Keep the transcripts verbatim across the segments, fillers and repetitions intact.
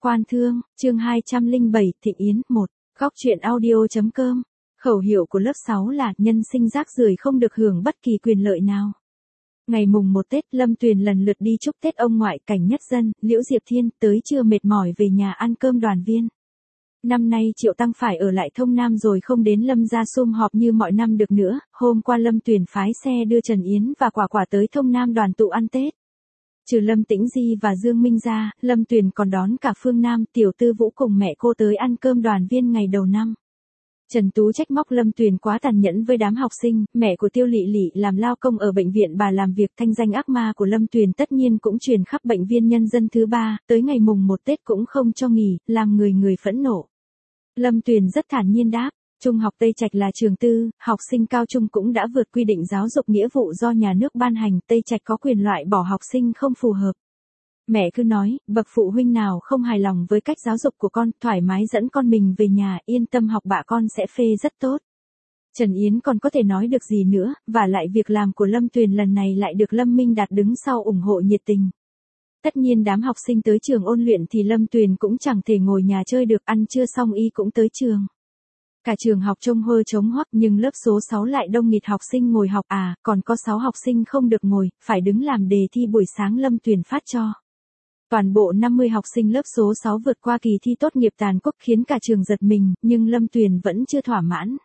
Quan Thương, chương hai trăm lẻ bảy, Thịnh Yến, một. Góc truyện audio.com. Khẩu hiệu của lớp sáu là nhân sinh rác rưởi không được hưởng bất kỳ quyền lợi nào. Ngày mùng một Tết, Lâm Tuyền lần lượt đi chúc Tết ông ngoại Cảnh Nhất Dân, Liễu Diệp Thiên, tới trưa mệt mỏi về nhà ăn cơm đoàn viên. Năm nay Triệu Tăng phải ở lại Thông Nam rồi không đến Lâm gia sum họp như mọi năm được nữa, hôm qua Lâm Tuyền phái xe đưa Trần Yến và Quả Quả tới Thông Nam đoàn tụ ăn Tết. Trừ Lâm Tĩnh Di và Dương Minh ra, Lâm Tuyền còn đón cả Phương Nam, Tiểu Tư Vũ cùng mẹ cô tới ăn cơm đoàn viên ngày đầu năm. Trần Tú trách móc Lâm Tuyền quá tàn nhẫn với đám học sinh, mẹ của Tiêu Lị Lị làm lao công ở bệnh viện bà làm việc, thanh danh ác ma của Lâm Tuyền tất nhiên cũng truyền khắp bệnh viện nhân dân thứ ba, tới ngày mùng một Tết cũng không cho nghỉ, làm người người phẫn nộ. Lâm Tuyền rất thản nhiên đáp, Trung học Tây Trạch là trường tư, học sinh cao trung cũng đã vượt quy định giáo dục nghĩa vụ do nhà nước ban hành, Tây Trạch có quyền loại bỏ học sinh không phù hợp. Mẹ cứ nói, bậc phụ huynh nào không hài lòng với cách giáo dục của con, thoải mái dẫn con mình về nhà, yên tâm học bạ con sẽ phê rất tốt. Trần Yến còn có thể nói được gì nữa, và lại việc làm của Lâm Tuyền lần này lại được Lâm Minh Đạt đứng sau ủng hộ nhiệt tình. Tất nhiên đám học sinh tới trường ôn luyện thì Lâm Tuyền cũng chẳng thể ngồi nhà chơi được, ăn trưa xong y cũng tới trường. Cả trường học trông hơ trống hoắc nhưng lớp số sáu lại đông nghịt học sinh ngồi học à, còn có sáu học sinh không được ngồi, phải đứng làm đề thi buổi sáng Lâm Tuyền phát cho. Toàn bộ năm mươi học sinh lớp số sáu vượt qua kỳ thi tốt nghiệp toàn quốc khiến cả trường giật mình, nhưng Lâm Tuyền vẫn chưa thỏa mãn.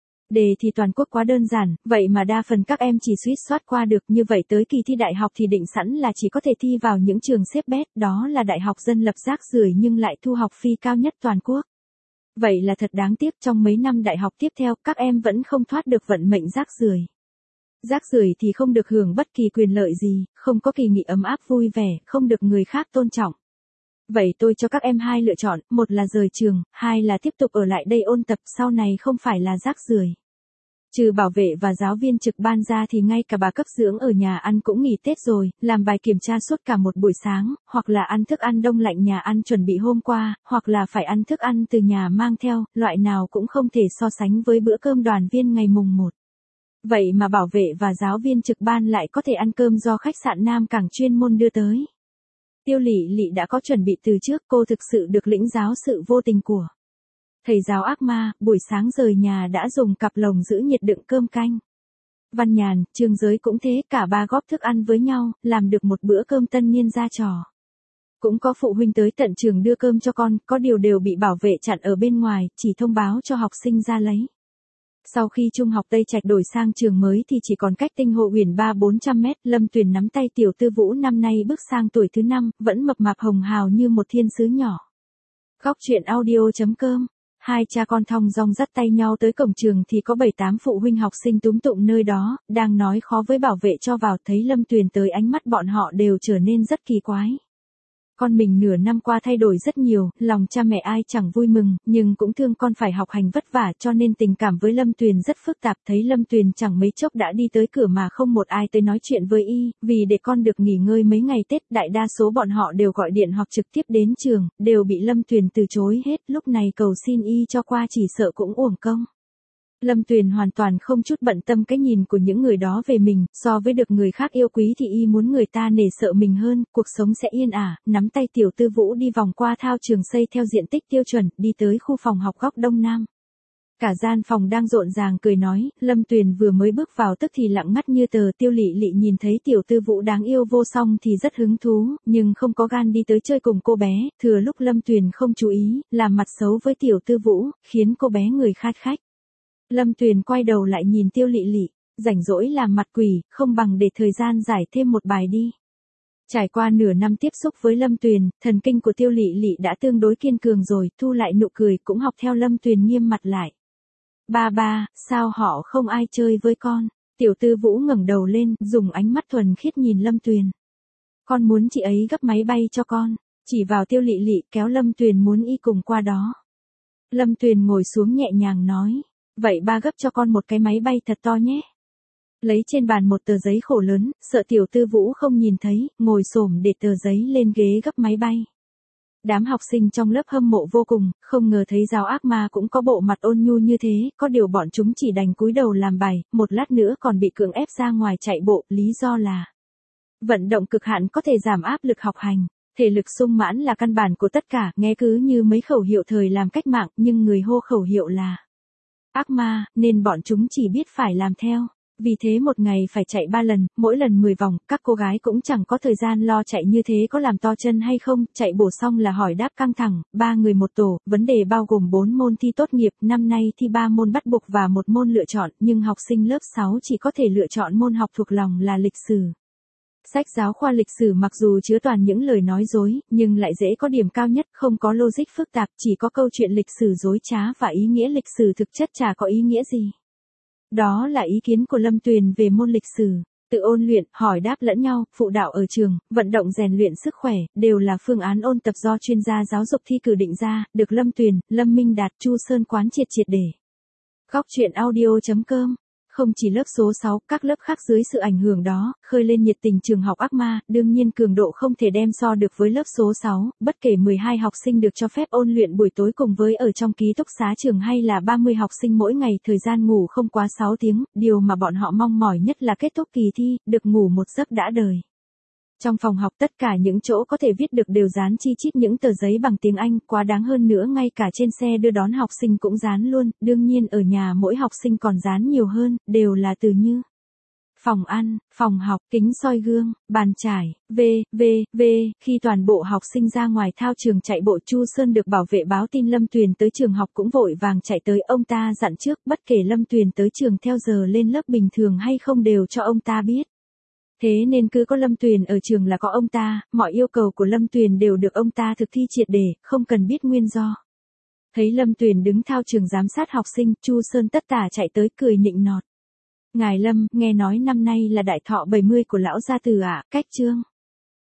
Đề thi toàn quốc quá đơn giản, vậy mà đa phần các em chỉ suýt soát qua được, như vậy tới kỳ thi đại học thì định sẵn là chỉ có thể thi vào những trường xếp bét, đó là đại học dân lập rác rưởi nhưng lại thu học phí cao nhất toàn quốc. Vậy là thật đáng tiếc, trong mấy năm đại học tiếp theo, các em vẫn không thoát được vận mệnh rác rưởi. Rác rưởi thì không được hưởng bất kỳ quyền lợi gì, không có kỳ nghỉ ấm áp vui vẻ, không được người khác tôn trọng. Vậy tôi cho các em hai lựa chọn, một là rời trường, hai là tiếp tục ở lại đây ôn tập, sau này không phải là rác rưởi. Trừ bảo vệ và giáo viên trực ban ra thì ngay cả bà cấp dưỡng ở nhà ăn cũng nghỉ Tết rồi, làm bài kiểm tra suốt cả một buổi sáng, hoặc là ăn thức ăn đông lạnh nhà ăn chuẩn bị hôm qua, hoặc là phải ăn thức ăn từ nhà mang theo, loại nào cũng không thể so sánh với bữa cơm đoàn viên ngày mùng một. Vậy mà bảo vệ và giáo viên trực ban lại có thể ăn cơm do khách sạn Nam Cảng chuyên môn đưa tới. Tiêu Lị Lị đã có chuẩn bị từ trước, cô thực sự được lĩnh giáo sự vô tình của thầy giáo ác ma, buổi sáng rời nhà đã dùng cặp lồng giữ nhiệt đựng cơm canh. Văn Nhàn, Trương Giới cũng thế, cả ba góp thức ăn với nhau, làm được một bữa cơm tân niên ra trò. Cũng có phụ huynh tới tận trường đưa cơm cho con, có điều đều bị bảo vệ chặn ở bên ngoài, chỉ thông báo cho học sinh ra lấy. Sau khi Trung học Tây Trạch đổi sang trường mới thì chỉ còn cách Tinh Hộ Uyển ba bốn trăm mét, Lâm Tuyền nắm tay Tiểu Tư Vũ năm nay bước sang tuổi thứ năm, vẫn mập mạp hồng hào như một thiên sứ nhỏ. Góc truyện audio.com. Hai cha con thong dong dắt tay nhau tới cổng trường thì có bảy tám phụ huynh học sinh túm tụm nơi đó, đang nói khó với bảo vệ cho vào, thấy Lâm Tuyền tới ánh mắt bọn họ đều trở nên rất kỳ quái. Con mình nửa năm qua thay đổi rất nhiều, lòng cha mẹ ai chẳng vui mừng, nhưng cũng thương con phải học hành vất vả cho nên tình cảm với Lâm Tuyền rất phức tạp. Thấy Lâm Tuyền chẳng mấy chốc đã đi tới cửa mà không một ai tới nói chuyện với y, vì để con được nghỉ ngơi mấy ngày Tết, đại đa số bọn họ đều gọi điện hoặc trực tiếp đến trường, đều bị Lâm Tuyền từ chối hết, lúc này cầu xin y cho qua chỉ sợ cũng uổng công. Lâm Tuyền hoàn toàn không chút bận tâm cái nhìn của những người đó về mình, so với được người khác yêu quý thì y muốn người ta nể sợ mình hơn, cuộc sống sẽ yên ả, nắm tay Tiểu Tư Vũ đi vòng qua thao trường xây theo diện tích tiêu chuẩn, đi tới khu phòng học góc đông nam. Cả gian phòng đang rộn ràng cười nói, Lâm Tuyền vừa mới bước vào tức thì lặng ngắt như tờ. Tiêu Lị Lị nhìn thấy Tiểu Tư Vũ đáng yêu vô song thì rất hứng thú, nhưng không có gan đi tới chơi cùng cô bé, thừa lúc Lâm Tuyền không chú ý, làm mặt xấu với Tiểu Tư Vũ, khiến cô bé người khát khách. Lâm Tuyền quay đầu lại nhìn Tiêu Lị Lị, rảnh rỗi làm mặt quỷ, không bằng để thời gian giải thêm một bài đi. Trải qua nửa năm tiếp xúc với Lâm Tuyền, thần kinh của Tiêu Lị Lị đã tương đối kiên cường rồi, thu lại nụ cười cũng học theo Lâm Tuyền nghiêm mặt lại. Ba ba, sao họ không ai chơi với con? Tiểu Tư Vũ ngẩng đầu lên, dùng ánh mắt thuần khiết nhìn Lâm Tuyền. Con muốn chị ấy gấp máy bay cho con, chỉ vào Tiêu Lị Lị, kéo Lâm Tuyền muốn y cùng qua đó. Lâm Tuyền ngồi xuống nhẹ nhàng nói. Vậy ba gấp cho con một cái máy bay thật to nhé. Lấy trên bàn một tờ giấy khổ lớn, sợ Tiểu Tư Vũ không nhìn thấy, ngồi xổm để tờ giấy lên ghế gấp máy bay. Đám học sinh trong lớp hâm mộ vô cùng, không ngờ thấy giáo ác ma cũng có bộ mặt ôn nhu như thế, có điều bọn chúng chỉ đành cúi đầu làm bài, một lát nữa còn bị cưỡng ép ra ngoài chạy bộ, lý do là vận động cực hạn có thể giảm áp lực học hành. Thể lực sung mãn là căn bản của tất cả, nghe cứ như mấy khẩu hiệu thời làm cách mạng, nhưng người hô khẩu hiệu là ác ma, nên bọn chúng chỉ biết phải làm theo. Vì thế một ngày phải chạy ba lần, mỗi lần mười vòng, các cô gái cũng chẳng có thời gian lo chạy như thế có làm to chân hay không, chạy bổ xong là hỏi đáp căng thẳng, ba người một tổ, vấn đề bao gồm bốn môn thi tốt nghiệp, năm nay thi ba môn bắt buộc và một môn lựa chọn, nhưng học sinh lớp sáu chỉ có thể lựa chọn môn học thuộc lòng là lịch sử. Sách giáo khoa lịch sử mặc dù chứa toàn những lời nói dối, nhưng lại dễ có điểm cao nhất, không có logic phức tạp, chỉ có câu chuyện lịch sử dối trá và ý nghĩa lịch sử thực chất chả có ý nghĩa gì. Đó là ý kiến của Lâm Tuyền về môn lịch sử. Tự ôn luyện, hỏi đáp lẫn nhau, phụ đạo ở trường, vận động rèn luyện sức khỏe, đều là phương án ôn tập do chuyên gia giáo dục thi cử định ra, được Lâm Tuyền, Lâm Minh Đạt, Chu Sơn quán triệt triệt để. Góc truyện audio chấm com. Không chỉ lớp số sáu, các lớp khác dưới sự ảnh hưởng đó, khơi lên nhiệt tình trường học ác ma, đương nhiên cường độ không thể đem so được với lớp số sáu, bất kể mười hai học sinh được cho phép ôn luyện buổi tối cùng với ở trong ký túc xá trường hay là ba mươi học sinh mỗi ngày, thời gian ngủ không quá sáu tiếng, điều mà bọn họ mong mỏi nhất là kết thúc kỳ thi, được ngủ một giấc đã đời. Trong phòng học tất cả những chỗ có thể viết được đều dán chi chít những tờ giấy bằng tiếng Anh, quá đáng hơn nữa ngay cả trên xe đưa đón học sinh cũng dán luôn, đương nhiên ở nhà mỗi học sinh còn dán nhiều hơn, đều là từ như phòng ăn, phòng học, kính soi gương, bàn chải, v, v, v, khi toàn bộ học sinh ra ngoài thao trường chạy bộ, Chu Sơn được bảo vệ báo tin Lâm Tuyền tới trường học cũng vội vàng chạy tới, ông ta dặn trước, bất kể Lâm Tuyền tới trường theo giờ lên lớp bình thường hay không đều cho ông ta biết. Thế nên cứ có Lâm Tuyền ở trường là có ông ta, mọi yêu cầu của Lâm Tuyền đều được ông ta thực thi triệt để, không cần biết nguyên do. Thấy Lâm Tuyền đứng thao trường giám sát học sinh, Chu Sơn tất tả chạy tới cười nịnh nọt. Ngài Lâm, nghe nói năm nay là đại thọ bảy mươi của lão gia tử ạ, cách chương.